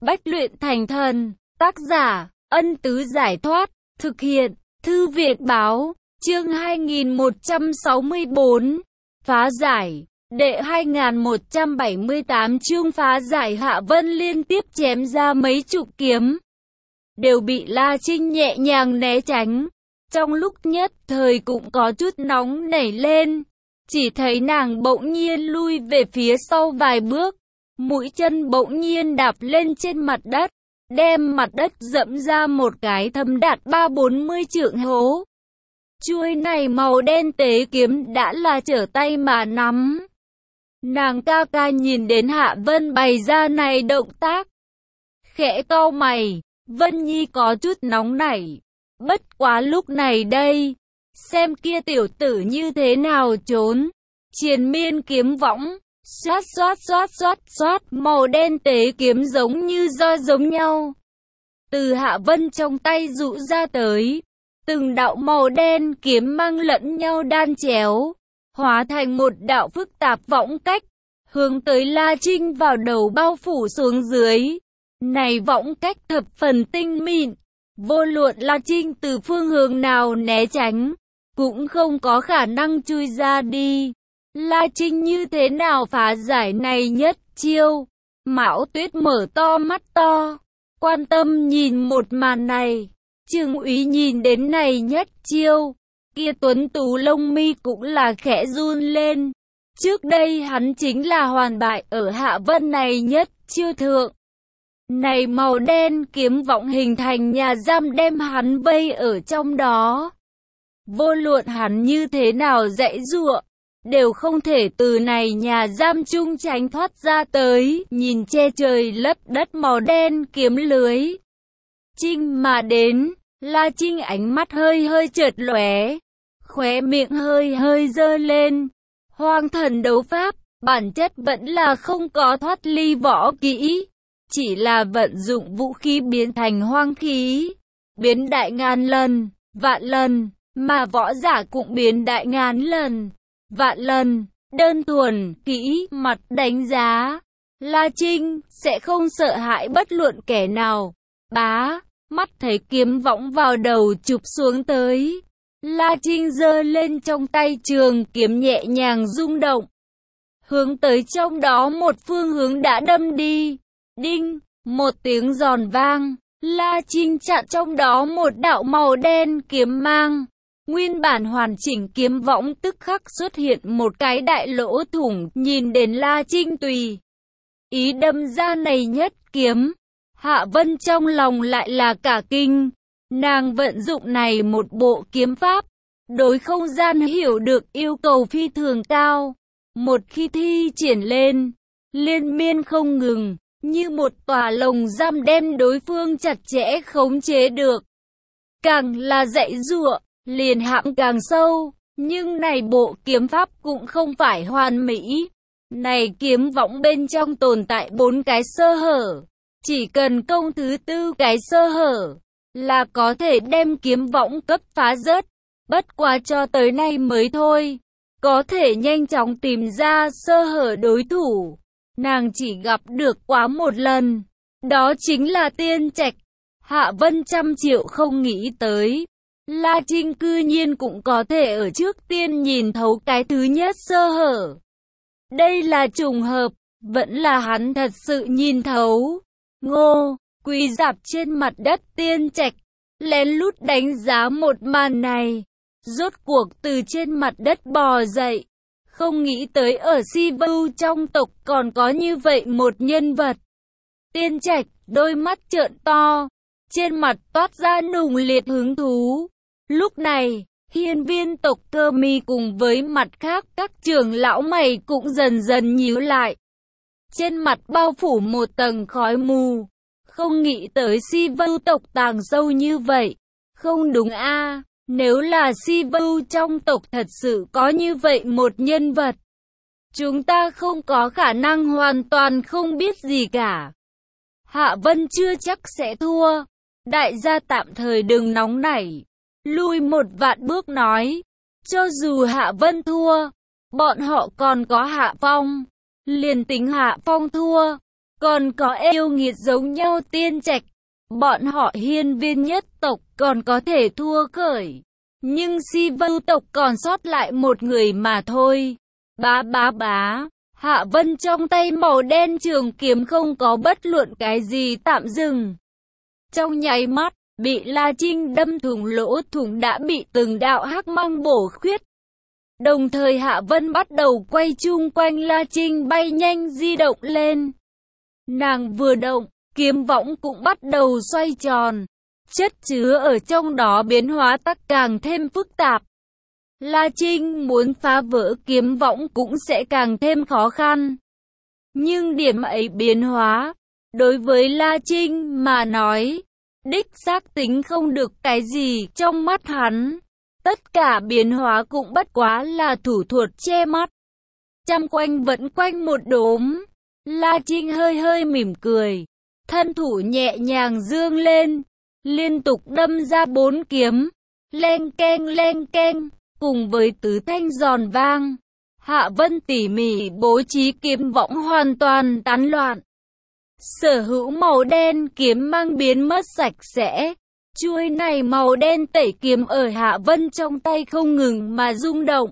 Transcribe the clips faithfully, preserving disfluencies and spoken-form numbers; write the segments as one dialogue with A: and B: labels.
A: Bách luyện thành thần. Tác giả, Ân Tứ Giải Thoát. Thực hiện, Thư Viện Báo. Chương hai nghìn một trăm sáu mươi tư. Phá giải. Đệ hai nghìn một trăm bảy mươi tám chương phá giải. Hạ Vân liên tiếp chém ra mấy chục kiếm, đều bị La Trinh nhẹ nhàng né tránh. Trong lúc nhất thời cũng có chút nóng nảy lên, chỉ thấy nàng bỗng nhiên lui về phía sau vài bước, mũi chân bỗng nhiên đạp lên trên mặt đất, đem mặt đất dẫm ra một cái thâm đạt ba bốn mươi trượng hố. Chuôi này màu đen tế kiếm đã là trở tay mà nắm. Nàng ca ca nhìn đến Hạ Vân bày ra này động tác, khẽ cau mày. Vân Nhi có chút nóng nảy. Bất quá lúc này đây, xem kia tiểu tử như thế nào trốn. Triền miên kiếm võng, xoát xoát xoát xoát xoát, màu đen tế kiếm giống như roi giống nhau, từ Hạ Vân trong tay dụ ra tới. Từng đạo màu đen kiếm mang lẫn nhau đan chéo, hóa thành một đạo phức tạp võng cách, hướng tới La Trinh vào đầu bao phủ xuống dưới. Này võng cách thập phần tinh mịn, vô luận La Trinh từ phương hướng nào né tránh, cũng không có khả năng chui ra đi. La Trinh như thế nào phá giải này nhất chiêu? Mão Tuyết mở to mắt to, quan tâm nhìn một màn này. Trương Úy nhìn đến này nhất chiêu, kia tuấn tú lông mi cũng là khẽ run lên. Trước đây hắn chính là hoàn bại ở Hạ Vân này nhất chiêu thượng. Này màu đen kiếm võng hình thành nhà giam đem hắn vây ở trong đó. Vô luận hắn như thế nào giãy giụa, đều không thể từ này nhà giam chung tránh thoát ra tới. Nhìn che trời lấp đất màu đen kiếm lưới Trinh mà đến, La Trinh ánh mắt hơi hơi chợt lóe, khóe miệng hơi hơi giơ lên. Hoang thần đấu pháp, bản chất vẫn là không có thoát ly võ kỹ, chỉ là vận dụng vũ khí biến thành hoang khí, biến đại ngàn lần, vạn lần, mà võ giả cũng biến đại ngàn lần, vạn lần. Đơn thuần, kỹ, mặt đánh giá, La Trinh sẽ không sợ hãi bất luận kẻ nào. Bá, mắt thấy kiếm võng vào đầu chụp xuống tới, La Trinh giơ lên trong tay trường kiếm nhẹ nhàng rung động, hướng tới trong đó một phương hướng đã đâm đi. Đinh, một tiếng giòn vang, La Trinh chặn trong đó một đạo màu đen kiếm mang. Nguyên bản hoàn chỉnh kiếm võng tức khắc xuất hiện một cái đại lỗ thủng. Nhìn đến La Trinh tùy ý đâm ra này nhất kiếm, Hạ Vân trong lòng lại là cả kinh. Nàng vận dụng này một bộ kiếm pháp, đối không gian hiểu được yêu cầu phi thường cao. Một khi thi triển lên, liên miên không ngừng, như một tòa lồng giam đem đối phương chặt chẽ khống chế được. Càng là giãy giụa, liền hãm càng sâu. Nhưng này bộ kiếm pháp cũng không phải hoàn mỹ. Này kiếm võng bên trong tồn tại bốn cái sơ hở. Chỉ cần công thứ tư cái sơ hở, là có thể đem kiếm võng cấp phá rớt. Bất quá cho tới nay mới thôi, có thể nhanh chóng tìm ra sơ hở đối thủ, nàng chỉ gặp được quá một lần, đó chính là Tiên Trạch. Hạ Vân trăm triệu không nghĩ tới, La Trinh cư nhiên cũng có thể ở trước tiên nhìn thấu cái thứ nhất sơ hở. Đây là trùng hợp, vẫn là hắn thật sự nhìn thấu. Ngô, quỳ rạp trên mặt đất Tiên Trạch, lén lút đánh giá một màn này, rốt cuộc từ trên mặt đất bò dậy. Không nghĩ tới ở Si Vưu trong tộc còn có như vậy một nhân vật. Tiên Trạch, đôi mắt trợn to, trên mặt toát ra nùng liệt hứng thú. Lúc này, hiên viên tộc Cơ Mi cùng với mặt khác các trưởng lão mày cũng dần dần nhíu lại. Trên mặt bao phủ một tầng khói mù. Không nghĩ tới Si Vưu tộc tàng sâu như vậy. Không đúng a à, nếu là Si Vưu trong tộc thật sự có như vậy một nhân vật, chúng ta không có khả năng hoàn toàn không biết gì cả. Hạ Vân chưa chắc sẽ thua. Đại gia tạm thời đừng nóng nảy, lui một vạn bước nói. Cho dù Hạ Vân thua, bọn họ còn có Hạ Phong. Liền tính Hạ Phong thua, còn có yêu nghiệt giống nhau tiên trạch. Bọn họ hiên viên nhất tộc còn có thể thua khởi. Nhưng si vưu tộc còn sót lại một người mà thôi. Bá bá bá, Hạ Vân trong tay màu đen trường kiếm không có bất luận cái gì tạm dừng. Trong nháy mắt, bị La Trinh đâm thủng lỗ thủng đã bị từng đạo hắc mang bổ khuyết. Đồng thời Hạ Vân bắt đầu quay chung quanh La Trinh bay nhanh di động lên. Nàng vừa động, kiếm võng cũng bắt đầu xoay tròn. Chất chứa ở trong đó biến hóa tắc càng thêm phức tạp. La Trinh muốn phá vỡ kiếm võng cũng sẽ càng thêm khó khăn. Nhưng điểm ấy biến hóa, đối với La Trinh mà nói, đích xác tính không được cái gì trong mắt hắn. Tất cả biến hóa cũng bất quá là thủ thuật che mắt. Trăm quanh vẫn quanh một đốm. La Trinh hơi hơi mỉm cười. Thân thủ nhẹ nhàng dương lên. Liên tục đâm ra bốn kiếm. Leng keng leng keng. Cùng với tứ thanh giòn vang. Hạ Vân tỉ mỉ bố trí kiếm võng hoàn toàn tán loạn. Sở hữu màu đen kiếm mang biến mất sạch sẽ. Chuôi này màu đen tẩy kiếm ở Hạ Vân trong tay không ngừng mà rung động.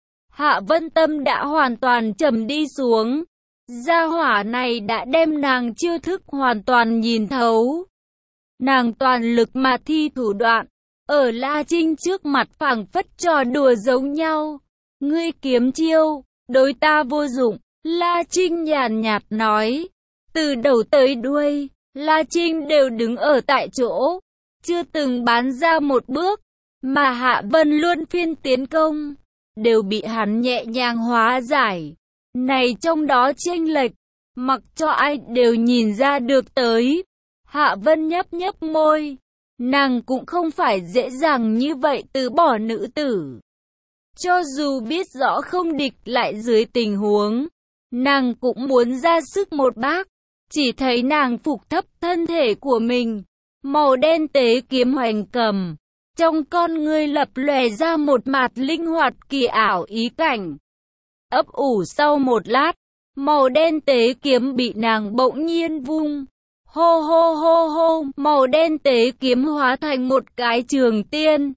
A: Hạ Vân tâm đã hoàn toàn trầm đi xuống. Gia hỏa này đã đem nàng chiêu thức hoàn toàn nhìn thấu. Nàng toàn lực mà thi thủ đoạn. Ở La Trinh trước mặt phảng phất trò đùa giống nhau. Ngươi kiếm chiêu, đối ta vô dụng. La Trinh nhàn nhạt nói. Từ đầu tới đuôi, La Trinh đều đứng ở tại chỗ. Chưa từng bán ra một bước, mà Hạ Vân luôn phiên tiến công, đều bị hắn nhẹ nhàng hóa giải. Này trong đó chênh lệch, mặc cho ai đều nhìn ra được tới. Hạ Vân nhấp nhấp môi, nàng cũng không phải dễ dàng như vậy từ bỏ nữ tử. Cho dù biết rõ không địch lại dưới tình huống, nàng cũng muốn ra sức một bác. Chỉ thấy nàng phục thấp thân thể của mình. Màu đen tế kiếm hoành cầm, trong con ngươi lập lòe ra một mạt linh hoạt kỳ ảo ý cảnh. Ấp ủ sau một lát, màu đen tế kiếm bị nàng bỗng nhiên vung. Hô hô hô hô, màu đen tế kiếm hóa thành một cái trường tiên.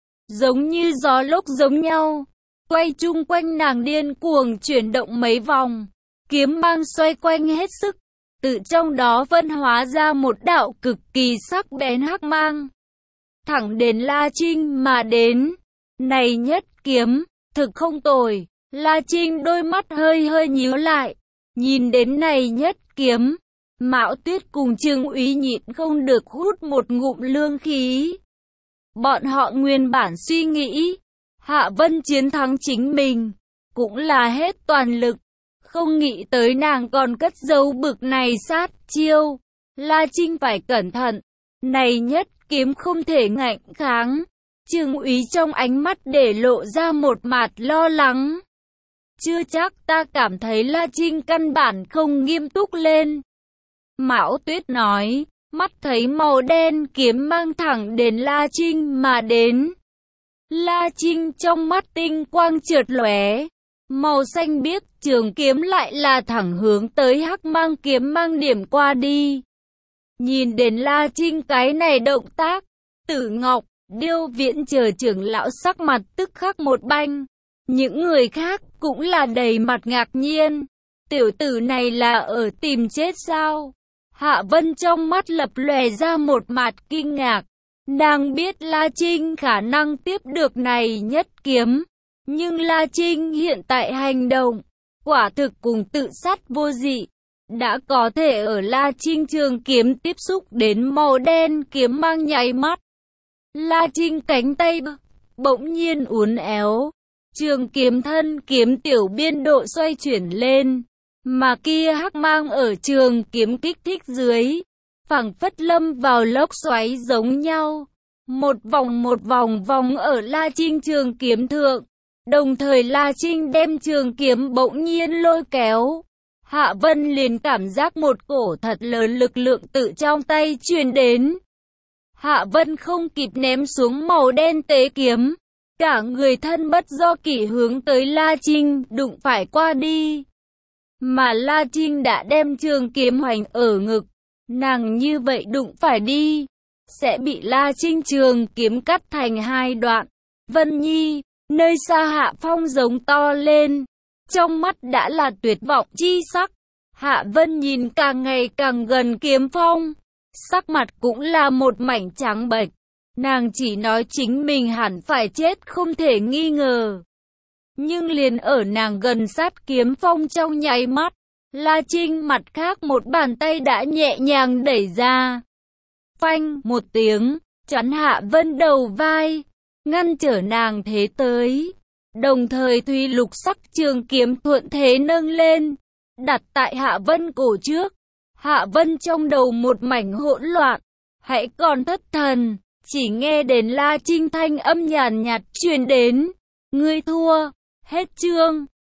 A: Giống như gió lốc giống nhau, quay chung quanh nàng điên cuồng chuyển động mấy vòng. Kiếm mang xoay quanh hết sức. Tự trong đó phân hóa ra một đạo cực kỳ sắc bén hắc mang. Thẳng đến La Trinh mà đến. Này nhất kiếm, thực không tồi. La Trinh đôi mắt hơi hơi nhíu lại. Nhìn đến này nhất kiếm. Mạo Tuyết cùng Trương Úy nhịn không được hút một ngụm lương khí. Bọn họ nguyên bản suy nghĩ. Hạ Vân chiến thắng chính mình. Cũng là hết toàn lực. Không nghĩ tới nàng còn cất giấu bực này sát chiêu. La Trinh phải cẩn thận. Này nhất kiếm không thể ngạnh kháng. Trương Úy trong ánh mắt để lộ ra một mặt lo lắng. Chưa chắc, ta cảm thấy La Trinh căn bản không nghiêm túc lên. Mão Tuyết nói, mắt thấy màu đen kiếm mang thẳng đến La Trinh mà đến. La Trinh trong mắt tinh quang chợt lóe. Màu xanh biếc trường kiếm lại là thẳng hướng tới hắc mang kiếm mang điểm qua đi. Nhìn đến La Trinh cái này động tác, Tử Ngọc, Điêu Viễn chờ trưởng lão sắc mặt tức khắc một banh. Những người khác cũng là đầy mặt ngạc nhiên. Tiểu tử này là ở tìm chết sao? Hạ Vân trong mắt lập lòe ra một mặt kinh ngạc. Nàng biết La Trinh khả năng tiếp được này nhất kiếm. Nhưng La Trinh hiện tại hành động, quả thực cùng tự sát vô dị. Đã có thể ở La Trinh trường kiếm tiếp xúc đến màu đen kiếm mang nháy mắt. La Trinh cánh tay bỗng nhiên uốn éo. Trường kiếm thân kiếm tiểu biên độ xoay chuyển lên. Mà kia hắc mang ở trường kiếm kích thích dưới. Phảng phất lâm vào lốc xoáy giống nhau. Một vòng một vòng vòng ở La Trinh trường kiếm thượng. Đồng thời La Trinh đem trường kiếm bỗng nhiên lôi kéo. Hạ Vân liền cảm giác một cổ thật lớn lực lượng tự trong tay truyền đến. Hạ Vân không kịp ném xuống màu đen tế kiếm. Cả người thân bất do kỷ hướng tới La Trinh đụng phải qua đi. mà La Trinh đã đem trường kiếm hoành ở ngực. Nàng như vậy đụng phải đi, sẽ bị La Trinh trường kiếm cắt thành hai đoạn. Vân Nhi, nơi xa Hạ Phong giống to lên, trong mắt đã là tuyệt vọng chi sắc. Hạ Vân nhìn càng ngày càng gần kiếm phong, sắc mặt cũng là một mảnh trắng bệch. Nàng chỉ nói chính mình hẳn phải chết không thể nghi ngờ. Nhưng liền ở nàng gần sát kiếm phong trong nháy mắt, La Trinh mặt khác một bàn tay đã nhẹ nhàng đẩy ra. Phanh một tiếng, chắn Hạ Vân đầu vai, ngăn trở nàng thế tới. Đồng thời thùy lục sắc trường kiếm thuận thế nâng lên, đặt tại Hạ Vân cổ trước. Hạ Vân trong đầu một mảnh hỗn loạn, hãy còn thất thần, chỉ nghe đến La Trinh thanh âm nhàn nhạt truyền đến. Ngươi thua, hết chương.